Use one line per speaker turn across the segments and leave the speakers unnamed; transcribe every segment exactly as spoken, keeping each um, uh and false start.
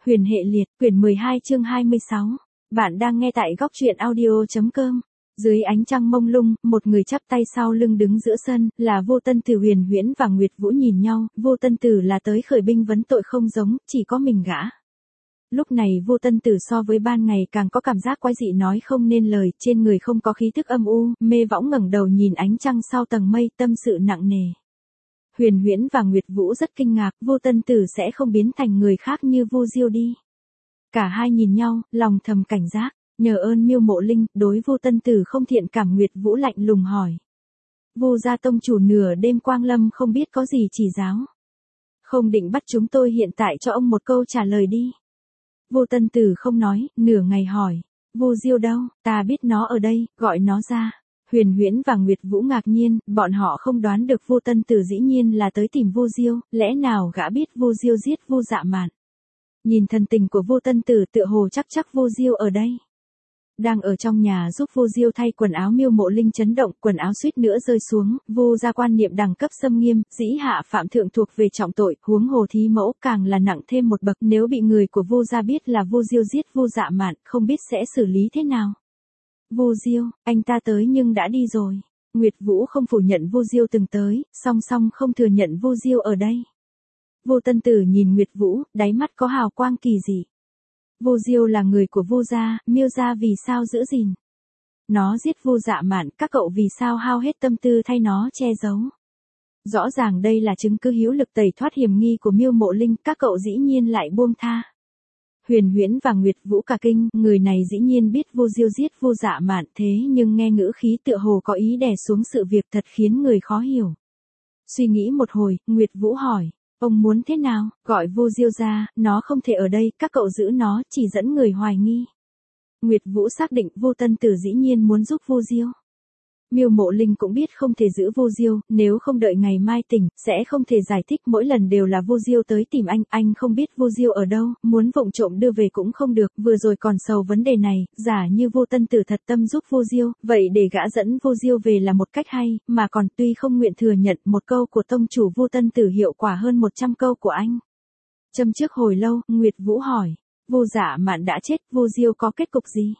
Huyền hệ liệt, quyển mười hai chương hai mươi sáu. Bạn đang nghe tại góc truyện audio.com. Dưới ánh trăng mông lung, một người chắp tay sau lưng đứng giữa sân, là Vô Tân Tử. Huyền Huyễn và Nguyệt Vũ nhìn nhau, Vô Tân Tử là tới khởi binh vấn tội không giống, chỉ có mình gã. Lúc này Vô Tân Tử so với ban ngày càng có cảm giác quái dị nói không nên lời, trên người không có khí thức âm u, mê võng ngẩng đầu nhìn ánh trăng sau tầng mây, tâm sự nặng nề. Huyền Huyễn và Nguyệt Vũ rất kinh ngạc, Vô Tân Tử sẽ không biến thành người khác như Vu Diêu đi. Cả hai nhìn nhau, lòng thầm cảnh giác, nhờ ơn Miêu Mộ Linh, đối Vô Tân Tử không thiện cảm. Nguyệt Vũ lạnh lùng hỏi. Vu gia tông chủ nửa đêm quang lâm không biết có gì chỉ giáo. Không định bắt chúng tôi hiện tại cho ông một câu trả lời đi. Vô Tân Tử không nói, nửa ngày hỏi. Vu Diêu đâu, ta biết nó ở đây, gọi nó ra. Huyền Huyễn và Nguyệt Vũ ngạc nhiên, bọn họ không đoán được Vô Tân Tử dĩ nhiên là tới tìm Vu Diêu, lẽ nào gã biết Vu Diêu giết Vu Dạ Mạn. Nhìn thần tình của Vô Tân Tử tựa hồ chắc chắc Vu Diêu ở đây. Đang ở trong nhà giúp Vu Diêu thay quần áo. Miêu Mộ Linh chấn động, quần áo suýt nữa rơi xuống. Vu gia quan niệm đẳng cấp xâm nghiêm, dĩ hạ phạm thượng thuộc về trọng tội, huống hồ thí mẫu càng là nặng thêm một bậc. Nếu bị người của Vu gia biết là Vu Diêu giết Vu Dạ Mạn, không biết sẽ xử lý thế nào. Vu Diêu, anh ta tới nhưng đã đi rồi. Nguyệt Vũ không phủ nhận Vu Diêu từng tới, song song không thừa nhận Vu Diêu ở đây. Vô Tân Tử nhìn Nguyệt Vũ, đáy mắt có hào quang kỳ dị. Vu Diêu là người của Vu gia, Miêu gia vì sao giữ gìn? Nó giết Vu Dạ Mạn, các cậu vì sao hao hết tâm tư thay nó che giấu? Rõ ràng đây là chứng cứ hữu lực tẩy thoát hiểm nghi của Miêu Mộ Linh, các cậu dĩ nhiên lại buông tha. Huyền Huyễn và Nguyệt Vũ cả kinh, người này dĩ nhiên biết Vu Diêu giết Vu Dạ Mạn, thế nhưng nghe ngữ khí tựa hồ có ý đè xuống sự việc, thật khiến người khó hiểu. Suy nghĩ một hồi, Nguyệt Vũ hỏi, ông muốn thế nào, gọi Vu Diêu ra, nó không thể ở đây, các cậu giữ nó, chỉ dẫn người hoài nghi. Nguyệt Vũ xác định Vô Tân Tử dĩ nhiên muốn giúp Vu Diêu. Miêu Mộ Linh cũng biết không thể giữ Vu Diêu, nếu không đợi ngày mai tỉnh, sẽ không thể giải thích, mỗi lần đều là Vu Diêu tới tìm anh, anh không biết Vu Diêu ở đâu, muốn vụng trộm đưa về cũng không được, vừa rồi còn sầu vấn đề này, giả như Vô Tân Tử thật tâm giúp Vu Diêu, vậy để gã dẫn Vu Diêu về là một cách hay, mà còn tuy không nguyện thừa nhận một câu của tông chủ Vô Tân Tử hiệu quả hơn một trăm câu của anh. Châm trước hồi lâu, Nguyệt Vũ hỏi, Vu Dạ Mạn đã chết, Vu Diêu có kết cục gì?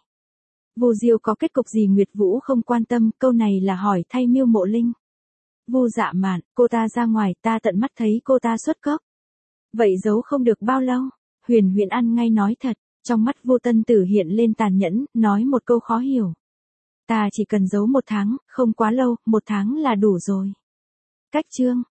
Vu Diêu có kết cục gì? Nguyệt Vũ không quan tâm, câu này là hỏi thay Miêu Mộ Linh. Vu Dạ Mạn, cô ta ra ngoài, ta tận mắt thấy cô ta xuất cốc. Vậy giấu không được bao lâu? Huyền Huyễn ăn ngay nói thật, trong mắt Vô Tân Tử hiện lên tàn nhẫn, nói một câu khó hiểu. Ta chỉ cần giấu một tháng, không quá lâu, một tháng là đủ rồi. Cách chương,